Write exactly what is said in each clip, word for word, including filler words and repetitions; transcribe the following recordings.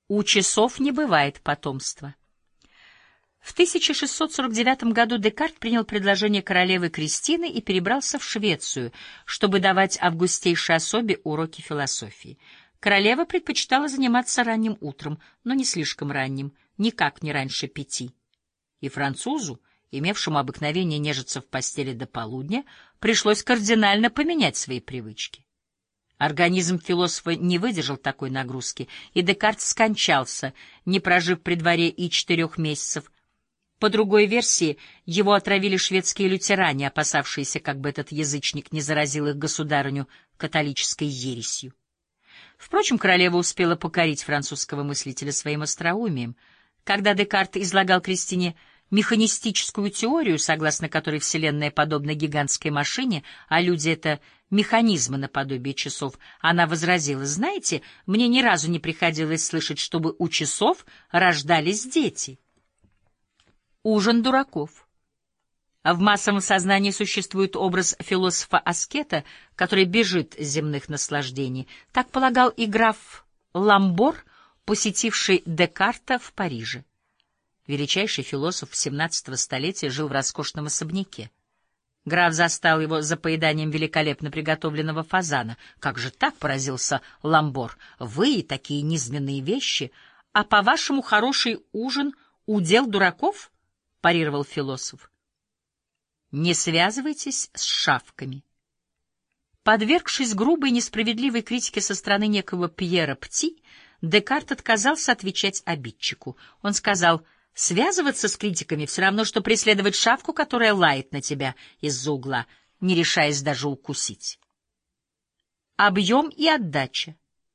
У часов не бывает потомства. В тысяча шестьсот сорок девятом году Декарт принял предложение королевы Кристины и перебрался в Швецию, чтобы давать августейшей особе уроки философии. Королева предпочитала заниматься ранним утром, но не слишком ранним, никак не раньше пяти. И французу, имевшему обыкновение нежиться в постели до полудня, пришлось кардинально поменять свои привычки. Организм философа не выдержал такой нагрузки, и Декарт скончался, не прожив при дворе и четырех месяцев. По другой версии, его отравили шведские лютеране, опасавшиеся, как бы этот язычник не заразил их государыню католической ересью. Впрочем, королева успела покорить французского мыслителя своим остроумием. Когда Декарт излагал Кристине механистическую теорию, согласно которой Вселенная подобна гигантской машине, а люди — это механизмы наподобие часов, она возразила: «Знаете, мне ни разу не приходилось слышать, чтобы у часов рождались дети». Ужин дураков. А в массовом сознании существует образ философа-аскета, который бежит с земных наслаждений. Так полагал и граф Ламбор, посетивший Декарта в Париже. Величайший философ семнадцатого столетия жил в роскошном особняке. Граф застал его за поеданием великолепно приготовленного фазана. «Как же так?» — поразился Ламбор. «Вы и такие низменные вещи, а, по-вашему, хороший ужин — удел дураков?» — парировал философ. «Не связывайтесь с шавками». Подвергшись грубой и несправедливой критике со стороны некого Пьера Пти, Декарт отказался отвечать обидчику. Он сказал: «Связываться с критиками все равно, что преследовать шавку, которая лает на тебя из-за угла, не решаясь даже укусить». Объем и отдача.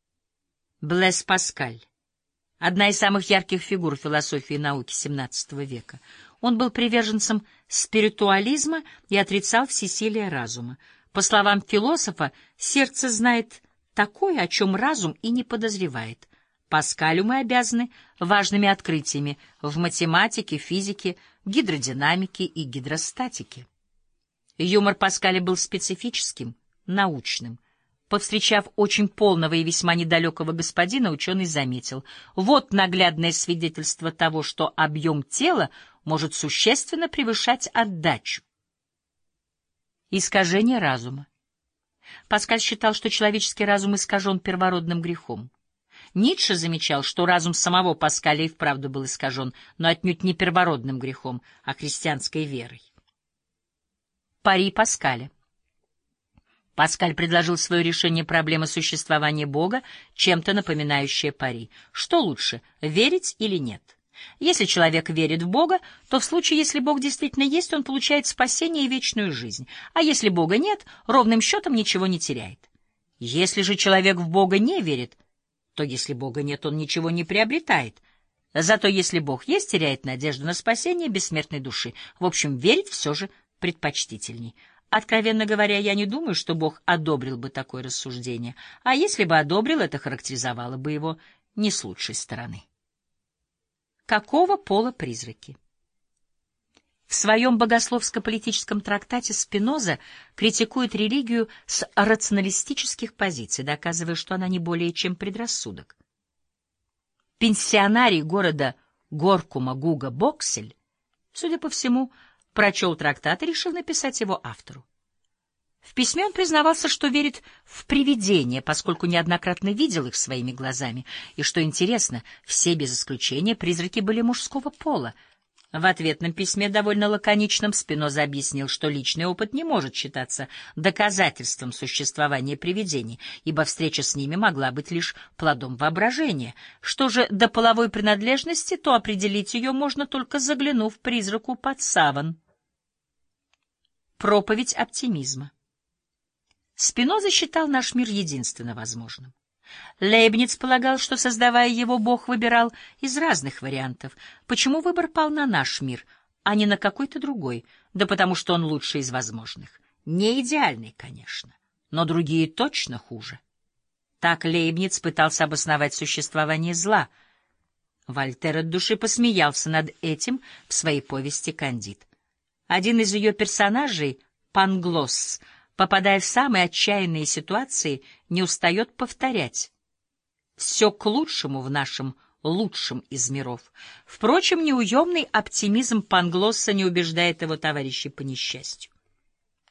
Блэс Паскаль. Одна из самых ярких фигур философии и науки семнадцатого века. Он был приверженцем спиритуализма и отрицал всесилие разума. По словам философа, сердце знает такое, о чем разум и не подозревает. Паскалю мы обязаны важными открытиями в математике, физике, гидродинамике и гидростатике. Юмор Паскаля был специфическим, научным. Повстречав очень полного и весьма недалекого господина, ученый заметил: вот наглядное свидетельство того, что объем тела может существенно превышать отдачу. Искажение разума. Паскаль считал, что человеческий разум искажен первородным грехом. Ницше замечал, что разум самого Паскаля и вправду был искажен, но отнюдь не первородным грехом, а христианской верой. Пари Паскаля. Паскаль предложил свое решение проблемы существования Бога, чем-то напоминающее пари. Что лучше, верить или нет? Если человек верит в Бога, то в случае, если Бог действительно есть, он получает спасение и вечную жизнь, а если Бога нет, ровным счетом ничего не теряет. Если же человек в Бога не верит, то если Бога нет, он ничего не приобретает. Зато если Бог есть, теряет надежду на спасение бессмертной души. В общем, верить все же предпочтительней. Откровенно говоря, я не думаю, что Бог одобрил бы такое рассуждение, а если бы одобрил, это характеризовало бы его не с лучшей стороны. Какого пола призраки? В своем богословско-политическом трактате Спиноза критикует религию с рационалистических позиций, доказывая, что она не более чем предрассудок. Пенсионарий города Горкума Гуга Боксель, судя по всему, прочел трактат и решил написать его автору. В письме он признавался, что верит в привидения, поскольку неоднократно видел их своими глазами, и, что интересно, все без исключения призраки были мужского пола. В ответном письме, довольно лаконичном, Спиноза объяснил, что личный опыт не может считаться доказательством существования привидений, ибо встреча с ними могла быть лишь плодом воображения. Что же до половой принадлежности, то определить ее можно только заглянув призраку под саван. Проповедь оптимизма. Спиноза считал наш мир единственно возможным. Лейбниц полагал, что, создавая его, Бог выбирал из разных вариантов. Почему выбор пал на наш мир, а не на какой-то другой? Да потому что он лучший из возможных. Не идеальный, конечно, но другие точно хуже. Так Лейбниц пытался обосновать существование зла. Вольтер от души посмеялся над этим в своей повести «Кандид». Один из ее персонажей, Панглосс, попадая в самые отчаянные ситуации, не устает повторять: «Все к лучшему в нашем лучшим из миров. Впрочем, неуемный оптимизм Панглосса не убеждает его товарищей по несчастью.